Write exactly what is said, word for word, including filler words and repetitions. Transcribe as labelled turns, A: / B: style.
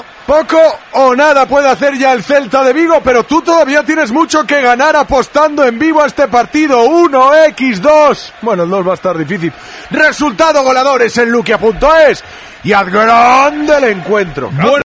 A: Poco o nada puede hacer ya el Celta de Vigo, pero tú todavía tienes mucho que ganar apostando en vivo a este partido. uno equis dos. Bueno, el dos va a estar difícil. Resultado goleadores en luquia punto es y haz grande el encuentro.
B: Bueno.